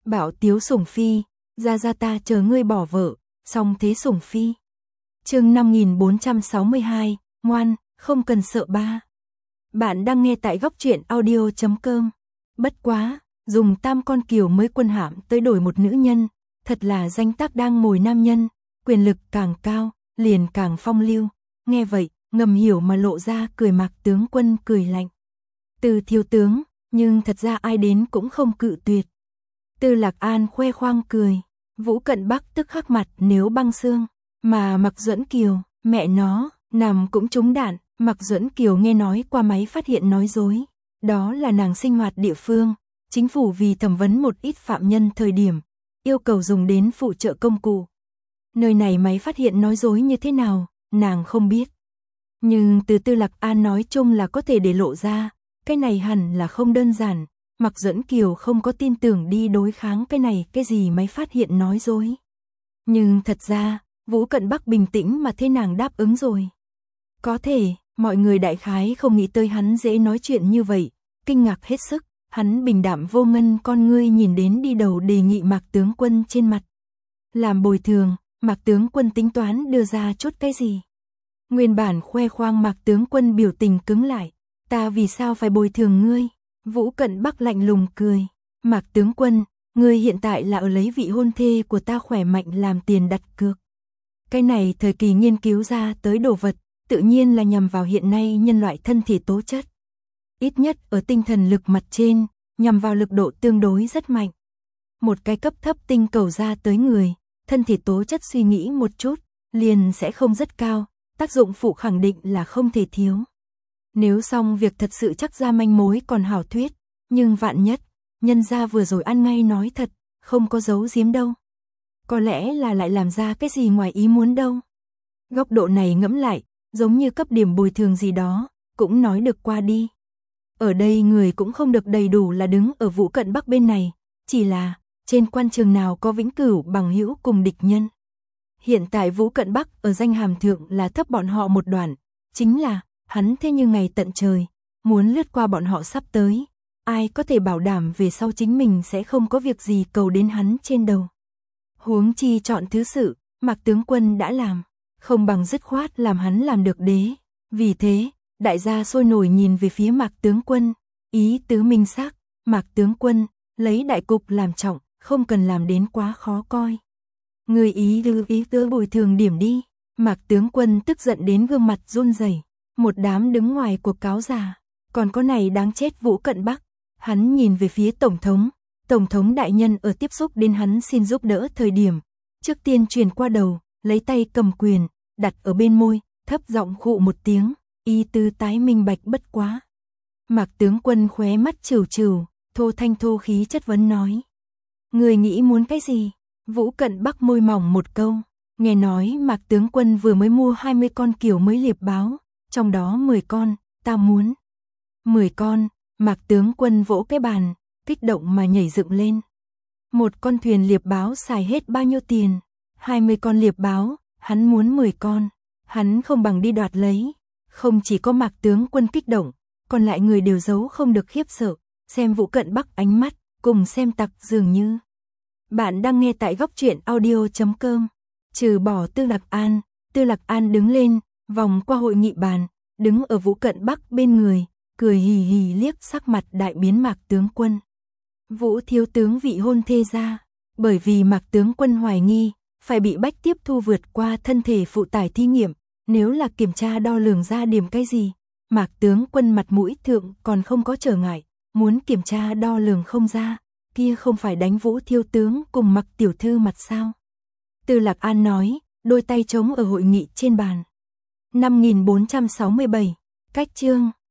Bảo tiếu sủng phi, ra ta chờ ngươi bỏ vợ, xong thế sủng phi. Chương 5462, ngoan, không cần sợ ba. Bạn đang nghe tại góc truyện audio.com. Bất quá, dùng tam con kiều mới quân hãm tới đổi một nữ nhân, thật là danh tác đang mồi nam nhân, quyền lực càng cao, liền càng phong lưu. Nghe vậy, ngầm hiểu mà lộ ra cười Mạc tướng quân cười lạnh. Từ thiếu tướng, nhưng thật ra ai đến cũng không cự tuyệt. Tư Lạc An khoe khoang cười, Vũ Cận Bắc tức khắc mặt nếu băng xương, mà Mạc Duẫn Kiều, mẹ nó, nằm cũng trúng đạn. Mạc Duẫn Kiều nghe nói qua máy phát hiện nói dối, đó là nàng sinh hoạt địa phương, chính phủ vì thẩm vấn một ít phạm nhân thời điểm, yêu cầu dùng đến phụ trợ công cụ. Nơi này máy phát hiện nói dối như thế nào, nàng không biết. Nhưng từ Tư Lạc An nói chung là có thể để lộ ra, cái này hẳn là không đơn giản. Mạc Duẫn Kiều không có tin tưởng đi đối kháng cái này cái gì máy phát hiện nói dối. Nhưng thật ra, Vũ Cận Bắc bình tĩnh mà thế nàng đáp ứng rồi. Có thể, mọi người đại khái không nghĩ tới hắn dễ nói chuyện như vậy, kinh ngạc hết sức, hắn bình đạm vô ngân con ngươi nhìn đến đi đầu đề nghị Mạc tướng quân trên mặt. Làm bồi thường, Mạc tướng quân tính toán đưa ra chút cái gì? Nguyên bản khoe khoang Mạc tướng quân biểu tình cứng lại, ta vì sao phải bồi thường ngươi? Vũ Cận Bắc lạnh lùng cười, Mạc tướng quân, ngươi hiện tại là ở lấy vị hôn thê của ta khỏe mạnh làm tiền đặt cược. Cái này thời kỳ nghiên cứu ra tới đồ vật, tự nhiên là nhằm vào hiện nay nhân loại thân thể tố chất. Ít nhất ở tinh thần lực mặt trên, nhằm vào lực độ tương đối rất mạnh. Một cái cấp thấp tinh cầu ra tới người, thân thể tố chất suy nghĩ một chút, liền sẽ không rất cao, tác dụng phụ khẳng định là không thể thiếu. Nếu xong việc thật sự chắc ra manh mối còn hảo thuyết, nhưng vạn nhất, nhân gia vừa rồi ăn ngay nói thật, không có giấu giếm đâu. Có lẽ là lại làm ra cái gì ngoài ý muốn đâu. Góc độ này ngẫm lại, giống như cấp điểm bồi thường gì đó, cũng nói được qua đi. Ở đây người cũng không được đầy đủ là đứng ở Vũ Cận Bắc bên này, chỉ là trên quan trường nào có vĩnh cửu bằng hữu cùng địch nhân. Hiện tại Vũ Cận Bắc ở danh hàm thượng là thấp bọn họ một đoạn, chính là hắn thế như ngày tận trời, muốn lướt qua bọn họ sắp tới, ai có thể bảo đảm về sau chính mình sẽ không có việc gì cầu đến hắn trên đầu. Huống chi chọn thứ sự, Mạc tướng quân đã làm, không bằng dứt khoát làm hắn làm được đế. Vì thế, đại gia sôi nổi nhìn về phía Mạc tướng quân, ý tứ minh xác, Mạc tướng quân, lấy đại cục làm trọng, không cần làm đến quá khó coi. Người ý tứ bồi thường điểm đi. Mạc tướng quân tức giận đến gương mặt run rẩy. Một đám đứng ngoài cuộc cáo già, còn có này đáng chết Vũ Cận Bắc. Hắn nhìn về phía tổng thống đại nhân ở tiếp xúc đến hắn xin giúp đỡ thời điểm, trước tiên truyền qua đầu, lấy tay cầm quyền, đặt ở bên môi, thấp giọng khụ một tiếng, ý tứ tái minh bạch bất quá. Mạc tướng quân khóe mắt trừu trừu, thô thanh thô khí chất vấn nói. Người nghĩ muốn cái gì? Vũ Cận Bắc môi mỏng một câu, nghe nói Mạc tướng quân vừa mới mua 20 con kiều mới liệp báo, trong đó 10 con, ta muốn. 10 con, Mạc tướng quân vỗ cái bàn, kích động mà nhảy dựng lên. Một con thuyền liệp báo xài hết bao nhiêu tiền? 20 con liệp báo, hắn muốn 10 con, hắn không bằng đi đoạt lấy. Không chỉ có Mạc tướng quân kích động, còn lại người đều giấu không được khiếp sợ, xem Vũ Cận Bắc ánh mắt, cùng xem tặc dường như. Bạn đang nghe tại góc truyện audio.com. Trừ bỏ Tư Lạc An đứng lên, vòng qua hội nghị bàn, đứng ở Vũ Cận Bắc bên người, cười hì hì liếc sắc mặt đại biến Mạc tướng quân. Vũ thiếu tướng vị hôn thê ra, bởi vì Mạc tướng quân hoài nghi, phải bị bách tiếp thu vượt qua thân thể phụ tải thí nghiệm, nếu là kiểm tra đo lường ra điểm cái gì, Mạc tướng quân mặt mũi thượng còn không có trở ngại, muốn kiểm tra đo lường không ra, kia không phải đánh Vũ thiếu tướng cùng Mạc tiểu thư mặt sao? Tư Lạc An nói, đôi tay trống ở hội nghị trên bàn. 5467, cách chương